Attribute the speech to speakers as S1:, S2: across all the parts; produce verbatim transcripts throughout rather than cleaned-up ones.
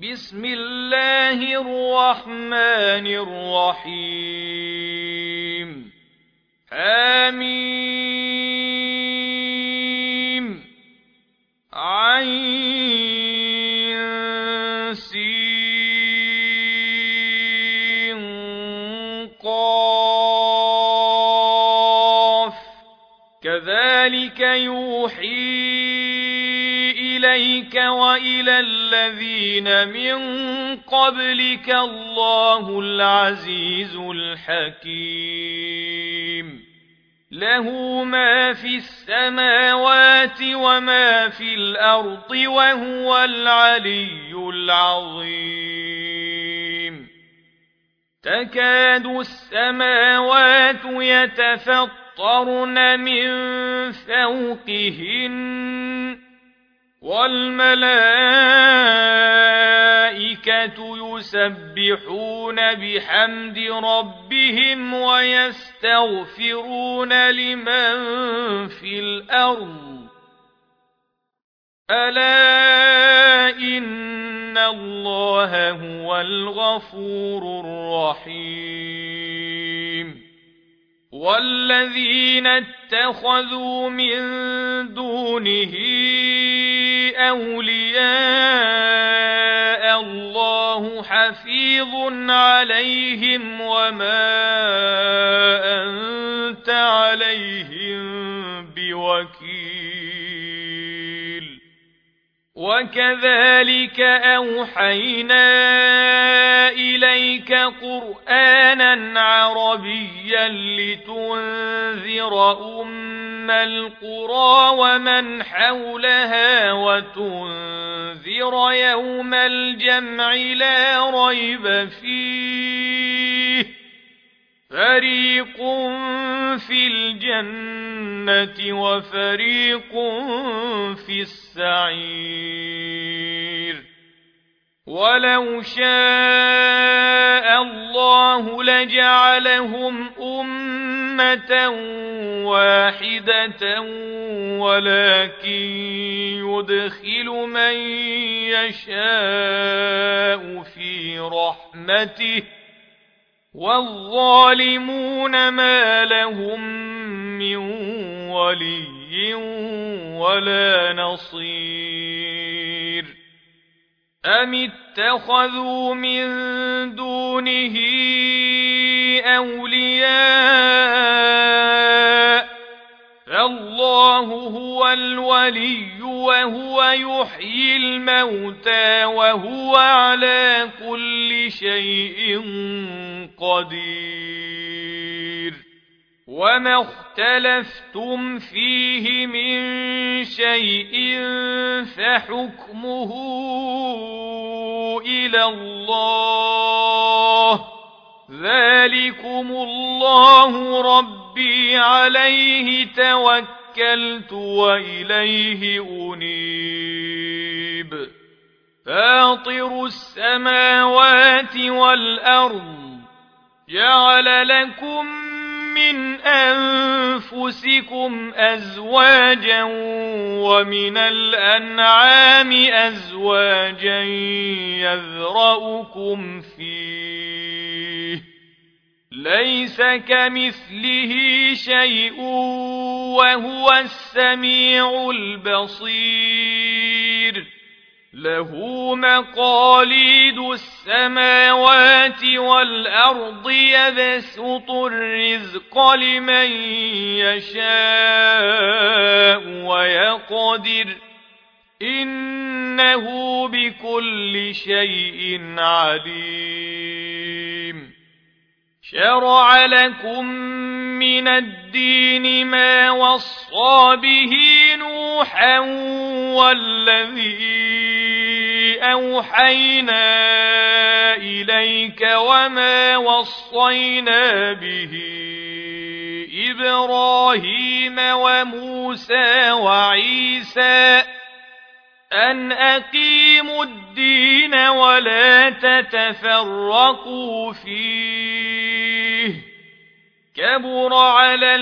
S1: بسم الله الرحمن الرحيم حميم عين سين قاف كذلك يوحي إليك وإلى الذين من قبلك الله العزيز الحكيم له ما في السماوات وما في الأرض وهو العلي العظيم تكاد السماوات يتفطرن من فوقهن والملائكة يسبحون بحمد ربهم ويستغفرون لمن في الأرض ألا إن الله هو الغفور الرحيم والذين اتخذوا من دونه أولياء الله حفيظ عليهم وما أنت عليهم بوكيل وكذلك أوحينا إليك قرآنا عربيا لتنذر أم القرى ومن حولها وتنذر يوم الجمع لا ريب فيه فريق في الجنة وفريق في السعير ولو شاء الله لجعلهم أمة واحدة ولكن يدخل من يشاء في رحمته والظالمون ما لهم من ولي ولا نصير أم اتخذوا من دونه أولياء فالله هو الولي وهو يحيي الموتى وهو على كل شيء قدير وما اختلفتم فيه من شيء فحكمه إلى الله ذلكم الله ربي عليه توكلت وإليه أنيب فاطر السماوات والأرض جعل لكم من أنفسكم أزواجا ومن الأنعام أزواجا يذرأكم فيه ليس كمثله شيء وهو السميع البصير له مقاليد السماوات والأرض يبسط الرزق لمن يشاء ويقدر إنه بكل شيء عليم شرع لكم من الدين ما وصى به نوحا والذي أوحينا إليك وما وصينا به إبراهيم وموسى وعيسى أن أقيموا الدين ولا تتفرقوا فيه كبر على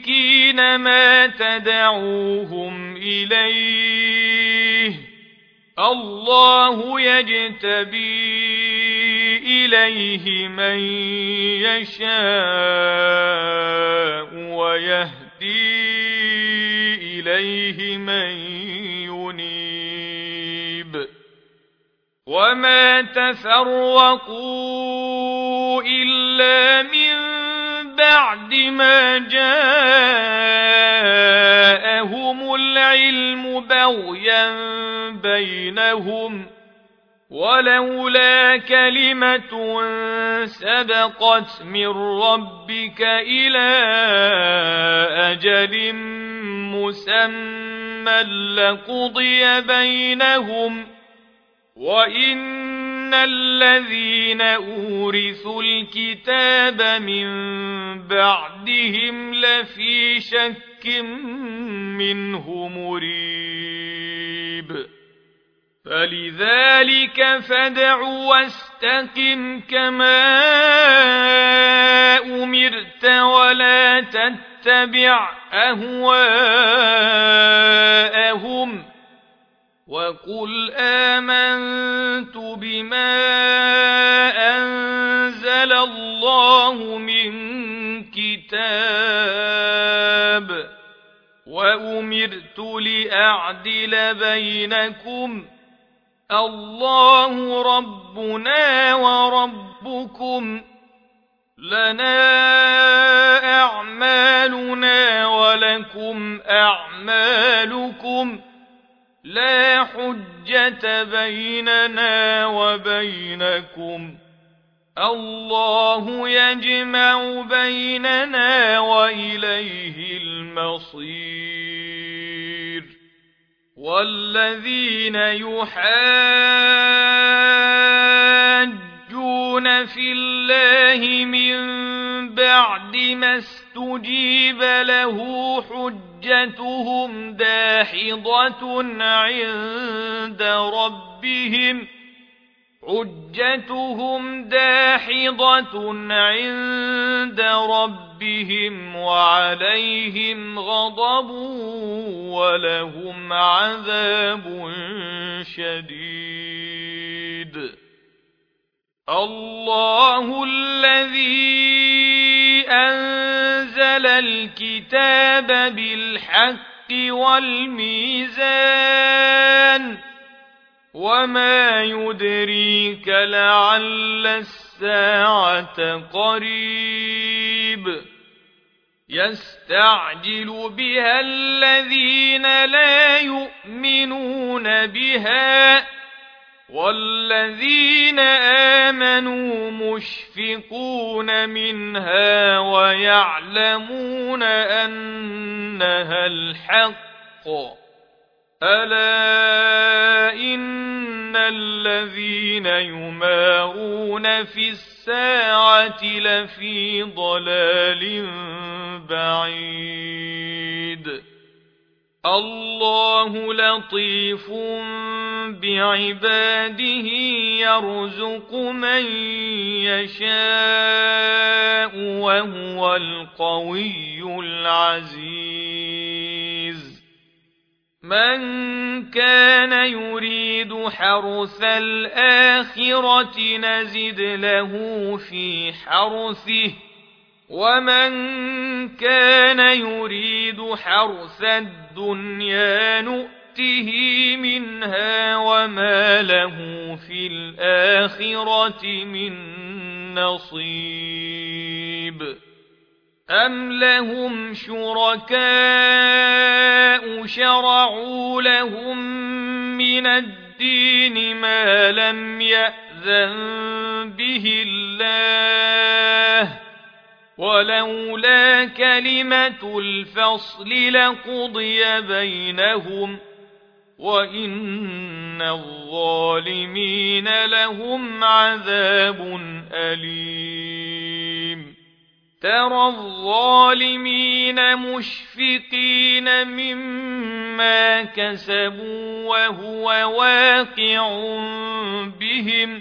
S1: المشركين ما تدعوهم إليه الله يجتبي إليه من يشاء ويهدي إليه من ينيب وما تفرقوا إلا من بعد ما جاءهم العلم بغيا بينهم ولولا كلمة سبقت من ربك إلى أجل مسمى لقضي بينهم وإن الذين أورثوا الكتاب من بعدهم لفي شك منه مريب فلذلك فادع واستقم كما أمرت ولا تتبع أهواءهم وقل آمنت بما أنزل الله من كتاب وأمرت لأعدل بينكم الله ربنا وربكم لنا أعمالنا ولكم أعمالكم لا حجة بيننا وبينكم الله يجمع بيننا وإليه المصير والذين يحاجون في الله من بعد ما استجيب له حجتهم داحضة عند ربهم حجتهم داحضة عند ربهم وعليهم غضب ولهم عذاب شديد الله الذي أنزل الكتاب بالحق والميزان وما يدريك لعل الساعة قريب يستعجل بها الذين لا يؤمنون بها والذين آمنوا مشفقون منها ويعلمون أنها الحق ألا إن الذين يمارون في الساعة لفي ضلال بعيد الله لطيف بعباده يرزق من يشاء وهو القوي العزيز من كان يريد حرث الآخرة نزد له في حرثه ومن كان يريد حرث الدنيا نؤته منها وما له في الآخرة من نصيب أم لهم شركاء شرعوا لهم من الدين ما لم يأذن به الله ولولا كلمة الفصل لقضي بينهم وإن الظالمين لهم عذاب أليم ترى الظالمين مشفقين مما كسبوا وهو واقع بهم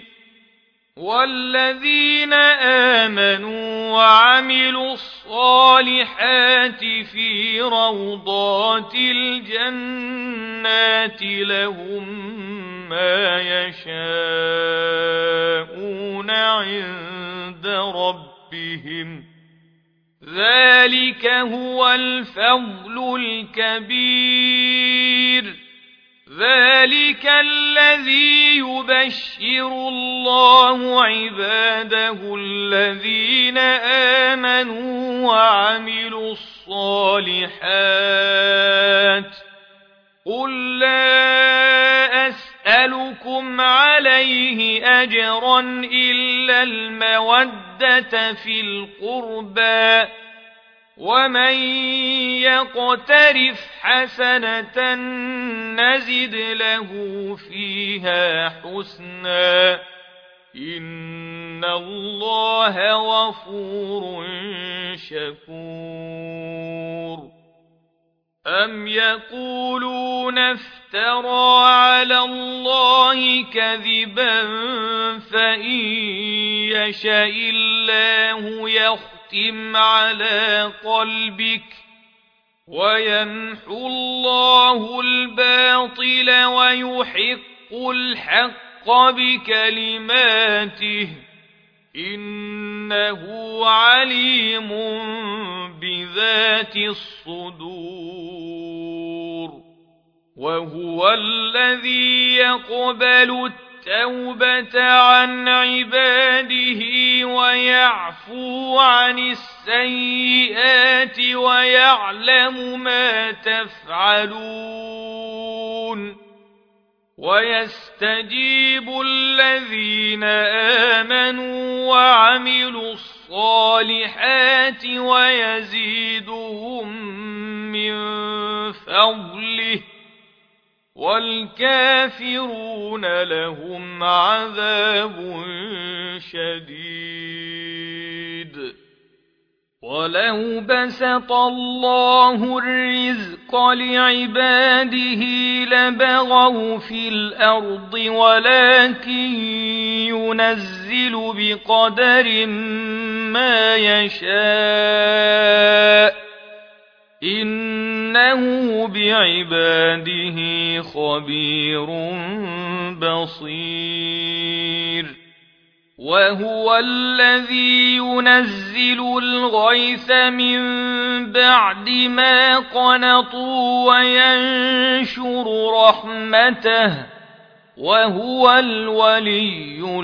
S1: والذين آمنوا وعملوا الصالحات في روضات الجنات لهم ما يشاءون عند ربهم ذلك هو الفضل الكبير ذلك الذي يبشر الله عباده الذين آمنوا وعملوا الصالحات قل لا أسألكم عليه أجرا إلا المودة في القربى ومن يقترف حسنة نزد له فيها حسنا إن الله غفور شكور أم يقولون افترى على الله كذبا فإن يشاء الله يختم على قلبك ويمحو الله الباطل ويحق الحق بكلماته إنه عليم بذات الصدور وهو الذي يقبل التوبة عن عباده ويعفو عن السيئات ويعلم ما تفعلون ويستجيب الذين آمنوا وعملوا الصالحات ويزيدهم من فضله والكافرون لهم عذاب شديد ولو بسط الله الرزق لعباده لبغوا في الأرض ولكن ينزل بقدر ما يشاء إنه بعباده خبير بصير وهو الذي ينزل الغيث من بعد ما قنطوا وينشر رحمته وهو الولي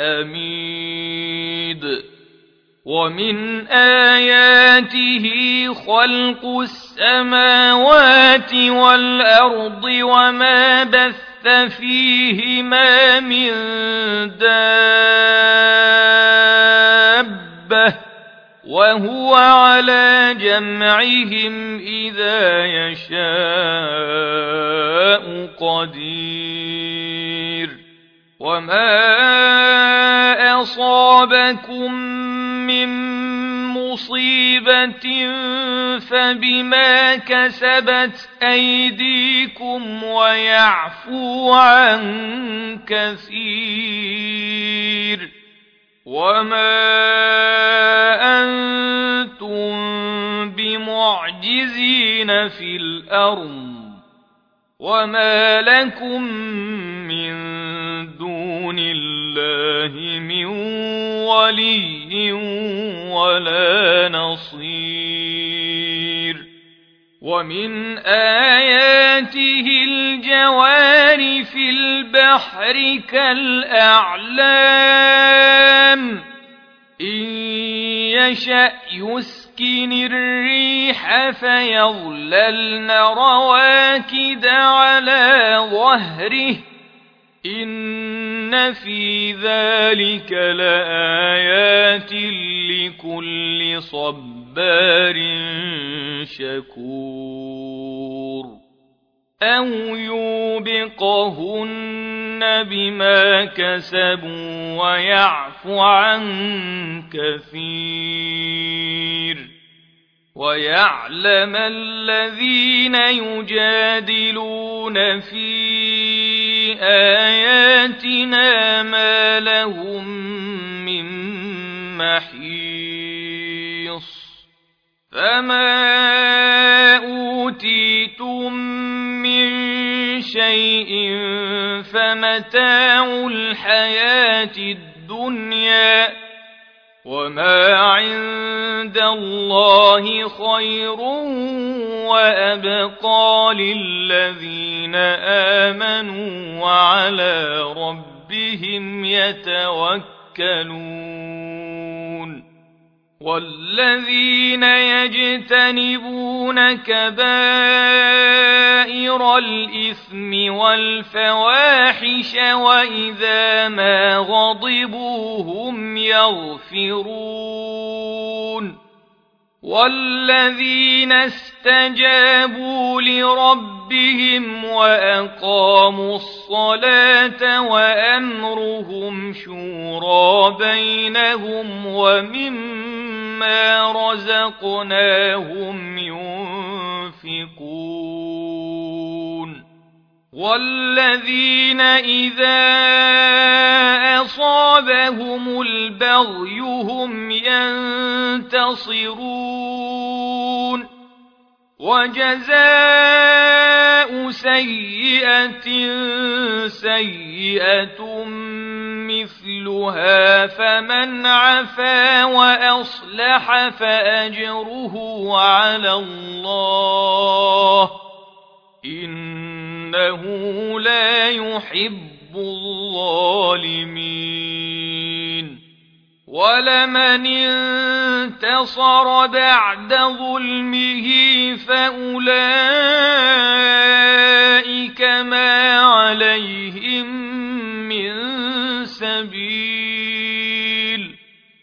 S1: الحميد ومن آياته خلق السماوات والأرض وما بث فيهما من دابة وهو على جمعهم إذا يشاء قدير وما أصابكم من مصيبة فبما كسبت أيديكم ويعفو عن كثير وما أنتم بمعجزين في الأرض وما لكم من دون الله من ولي ولا نصير ومن آياته الجوار في البحر كالأعلام إن يشأ يسكن الريح فيظللن رواكد على ظهره إن في ذلك لآيات لكل صبار شكور أو يوبقهن بما كسبوا ويعفو عن كثير ويعلم الذين يجادلون في آياتنا ما لهم من محيص فما أوتيتم من شيء فمتاع الحياة الدنيا وما عند الله خير وأبقى للذين آمنوا وعلى ربهم يتوكلون والذين يجتنبون كبائر الإثم والفواحش وإذا ما غضبوا هم يغفرون والذين استجابوا لربهم وأقاموا الصلاة وأمرهم شورى بينهم ومما رزقناهم ينفقون والذين إذا أصابهم البغي هم ينتصرون وجزاء سيئة سيئة مثلها فمن عفا وأصلح فأجره على الله إنه لا يحب الظالمين ولمن انتصر بعد ظلمه فأولئك ما عليهم من سبيل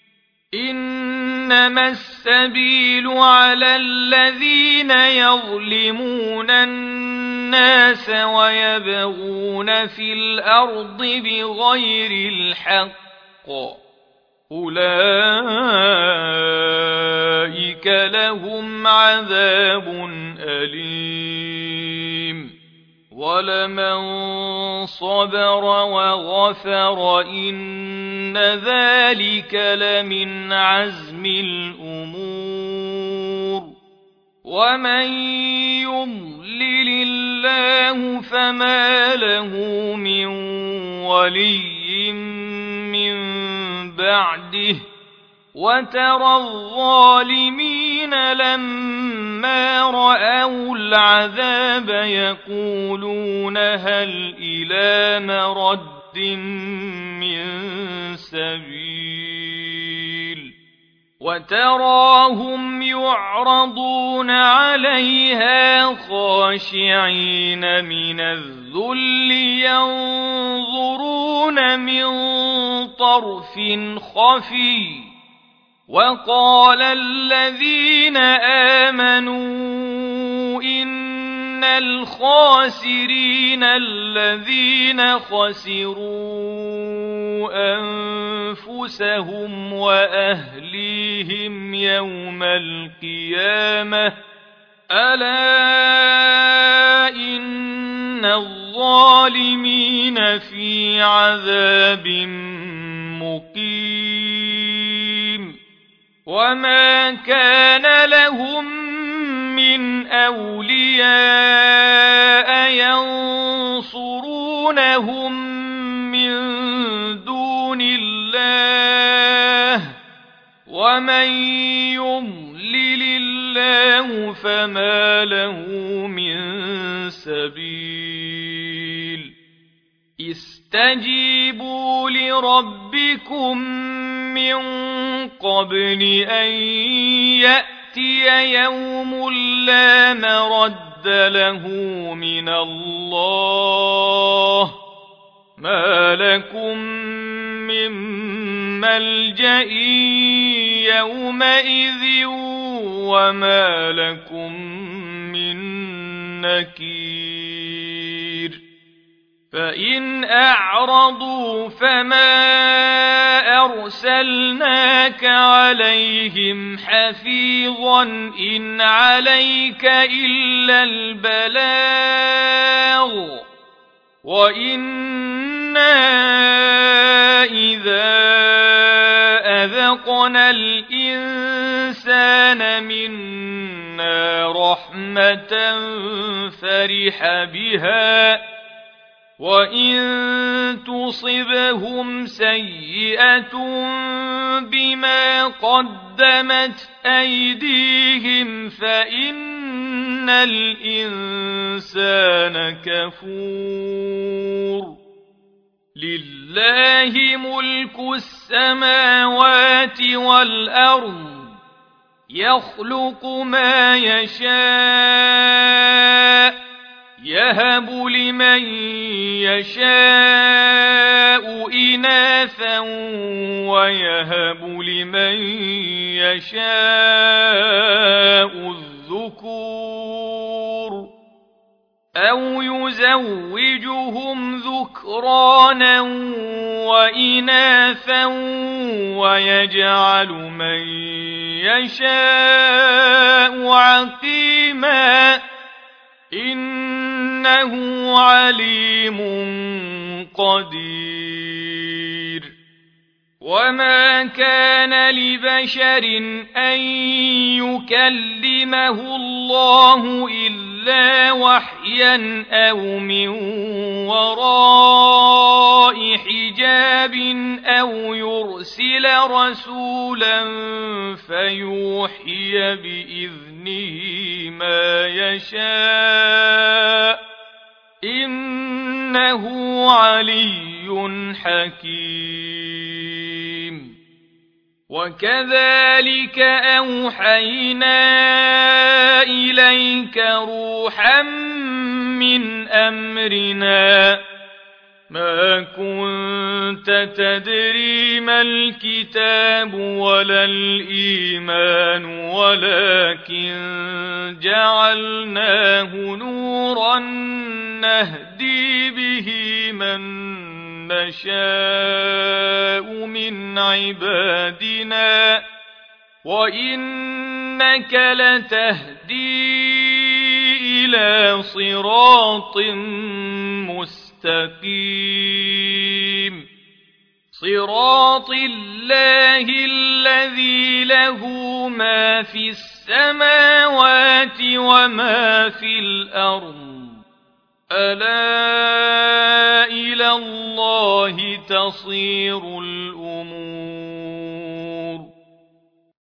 S1: إنما السبيل على الذين يظلمون الناس ويبغون في الأرض بغير الحق أولئك لهم عذاب أليم ولمن صبر وغفر إن ذلك لمن عزم الأمور ومن يضلل الله فما له من ولي من بعده وترى الظالمين لما رأوا العذاب يقولون هل إلى مرد من سبيل وتراهم يعرضون عليها خاشعين من الذل ينظرون من طرف خفي وقال الذين آمنوا إن الخاسرين الذين خسروا أنفسهم وأهليهم يوم القيامة ألا إن الظالمين في عذاب مقيم وما كان لهم من أولياء ينصرونهم من دون الله ومن يضلل الله فما له من سبيل استجيبوا لربكم من قبل أن يأتي يوم لا مرد له من الله ما لكم من ملجأ يومئذ وما لكم من نكير فإن أعرضوا فما أرسلناك عليهم حفيظا إن عليك إلا البلاغ وإنا إذا أذقنا الإنسان منا رحمة فرح بها وإن تصبهم سيئة بما قدمت أيديهم فإن الإنسان كفور لله ملك السماوات والأرض يخلق ما يشاء يهب لمن يشاء إناثا ويهب لمن يشاء الذكور أو يزوجهم ذكرانا وإناثا ويجعل من يشاء عقيما إنه عليم قدير وما كان لبشر أن يكلمه الله إلا وحيا أو من وراء حجاب أو يرسل رسولا فيوحي بإذنه ما يشاء إنه علي حكيم وكذلك أوحينا إليك روحا من أمرنا ما كنت تدري ما الكتاب ولا الإيمان ولكن جعلناه نورا نهدي به من نشاء من عبادنا وإنك لتهدي إلى صراط مستقيم صراط الله الذي له ما في السماوات وما في الأرض ألا إلى الله تصير